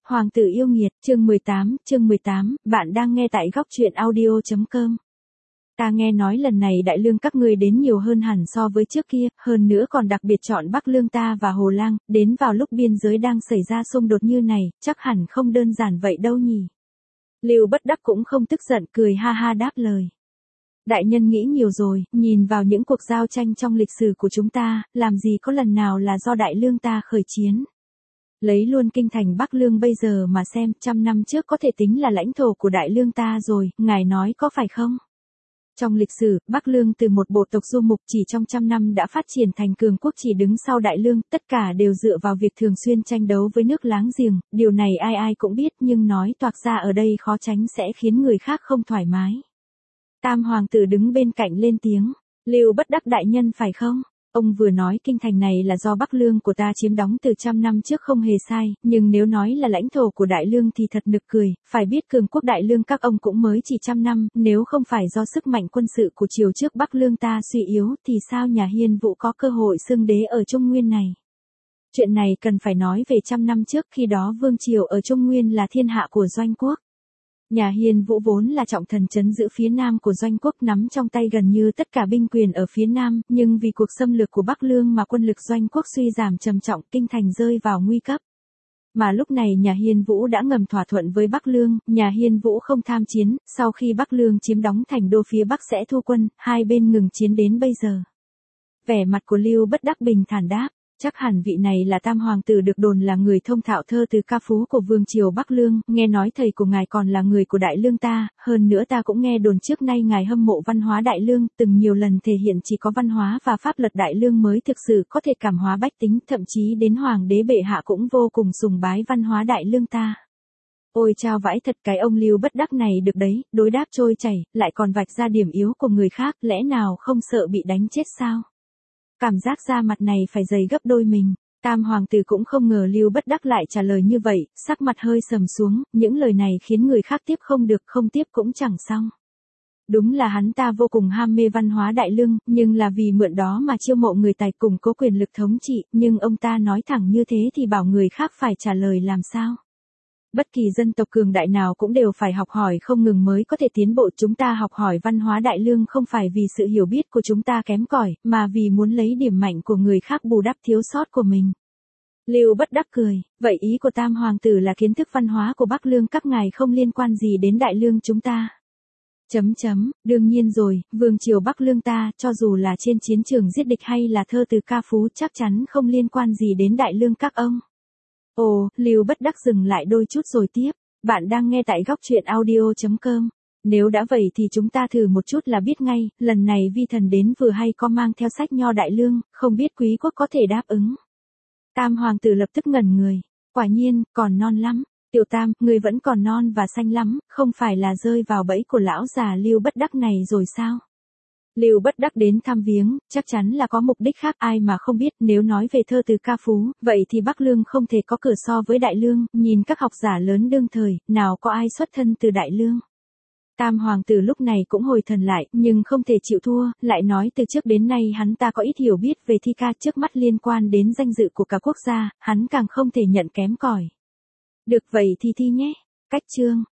Hoàng tử yêu nghiệt, chương 18, bạn đang nghe tại góc truyện audio.com. Ta nghe nói lần này đại lương các ngươi đến nhiều hơn hẳn so với trước kia, hơn nữa còn đặc biệt chọn Bắc Lương ta và Hồ Lang, đến vào lúc biên giới đang xảy ra xung đột như này, chắc hẳn không đơn giản vậy đâu nhỉ. Lưu Bất Đắc cũng không tức giận, cười ha ha đáp lời. Đại nhân nghĩ nhiều rồi, nhìn vào những cuộc giao tranh trong lịch sử của chúng ta, làm gì có lần nào là do đại lương ta khởi chiến. Lấy luôn kinh thành Bắc Lương bây giờ mà xem, 100 năm trước có thể tính là lãnh thổ của đại lương ta rồi, ngài nói có phải không? Trong lịch sử, Bắc Lương từ một bộ tộc du mục chỉ trong 100 năm đã phát triển thành cường quốc chỉ đứng sau đại lương, tất cả đều dựa vào việc thường xuyên tranh đấu với nước láng giềng, điều này ai ai cũng biết nhưng nói toạc ra ở đây khó tránh sẽ khiến người khác không thoải mái. Tam hoàng tử đứng bên cạnh lên tiếng, Lưu Bất Đắc đại nhân phải không? Ông vừa nói kinh thành này là do Bắc Lương của ta chiếm đóng từ 100 năm trước không hề sai, nhưng nếu nói là lãnh thổ của đại lương thì thật nực cười, phải biết cường quốc đại lương các ông cũng mới chỉ 100 năm, nếu không phải do sức mạnh quân sự của triều trước Bắc Lương ta suy yếu thì sao nhà Hiên Vũ có cơ hội xưng đế ở Trung Nguyên này. Chuyện này cần phải nói về 100 năm trước, khi đó vương triều ở Trung Nguyên là thiên hạ của Doanh quốc. Nhà Hiên Vũ vốn là trọng thần trấn giữ phía nam của Doanh quốc, nắm trong tay gần như tất cả binh quyền ở phía nam, nhưng vì cuộc xâm lược của Bắc Lương mà quân lực Doanh quốc suy giảm trầm trọng, kinh thành rơi vào nguy cấp. Mà lúc này nhà Hiên Vũ đã ngầm thỏa thuận với Bắc Lương, nhà Hiên Vũ không tham chiến, sau khi Bắc Lương chiếm đóng thành đô phía Bắc sẽ thu quân, hai bên ngừng chiến đến bây giờ. Vẻ mặt của Lưu Bất Đắc bình thản đáp. Chắc hẳn vị này là Tam hoàng tử được đồn là người thông thạo thơ từ ca phú của vương triều Bắc Lương, nghe nói thầy của ngài còn là người của đại lương ta, hơn nữa ta cũng nghe đồn trước nay ngài hâm mộ văn hóa đại lương, từng nhiều lần thể hiện chỉ có văn hóa và pháp luật đại lương mới thực sự có thể cảm hóa bách tính, thậm chí đến hoàng đế bệ hạ cũng vô cùng sùng bái văn hóa đại lương ta. Ôi chao vãi thật, cái ông Lưu Bất Đắc này được đấy, đối đáp trôi chảy, lại còn vạch ra điểm yếu của người khác, lẽ nào không sợ bị đánh chết sao? Cảm giác da mặt này phải dày gấp đôi mình. Tam hoàng tử cũng không ngờ Lưu Bất Đắc lại trả lời như vậy, sắc mặt hơi sầm xuống, những lời này khiến người khác tiếp không được, không tiếp cũng chẳng xong. Đúng là hắn ta vô cùng ham mê văn hóa đại lương, nhưng là vì mượn đó mà chiêu mộ người tài củng cố quyền lực thống trị, nhưng ông ta nói thẳng như thế thì bảo người khác phải trả lời làm sao? Bất kỳ dân tộc cường đại nào cũng đều phải học hỏi không ngừng mới có thể tiến bộ, chúng ta học hỏi văn hóa đại lương không phải vì sự hiểu biết của chúng ta kém cỏi, mà vì muốn lấy điểm mạnh của người khác bù đắp thiếu sót của mình. Lưu Bất Đắc cười, vậy ý của Tam hoàng tử là kiến thức văn hóa của Bắc Lương các ngài không liên quan gì đến đại lương chúng ta. Đương nhiên rồi, vương triều Bắc Lương ta, cho dù là trên chiến trường giết địch hay là thơ từ ca phú chắc chắn không liên quan gì đến đại lương các ông. Ồ, Lưu Bất Đắc dừng lại đôi chút rồi tiếp, bạn đang nghe tại góc truyện audio.com. Nếu đã vậy thì chúng ta thử một chút là biết ngay, lần này vi thần đến vừa hay có mang theo sách nho đại lương, không biết quý quốc có thể đáp ứng. Tam hoàng tử lập tức ngẩn người, quả nhiên, còn non lắm, tiểu Tam, người vẫn còn non và xanh lắm, không phải là rơi vào bẫy của lão già Lưu Bất Đắc này rồi sao? Lưu Bất Đắc đến thăm viếng, chắc chắn là có mục đích khác, ai mà không biết, nếu nói về thơ từ ca phú, vậy thì Bắc Lương không thể có cửa so với đại lương, nhìn các học giả lớn đương thời, nào có ai xuất thân từ đại lương. Tam hoàng tử lúc này cũng hồi thần lại, nhưng không thể chịu thua, lại nói từ trước đến nay hắn ta có ít hiểu biết về thi ca, trước mắt liên quan đến danh dự của cả quốc gia, hắn càng không thể nhận kém cỏi. Được vậy thì thi nhé. Cách chương.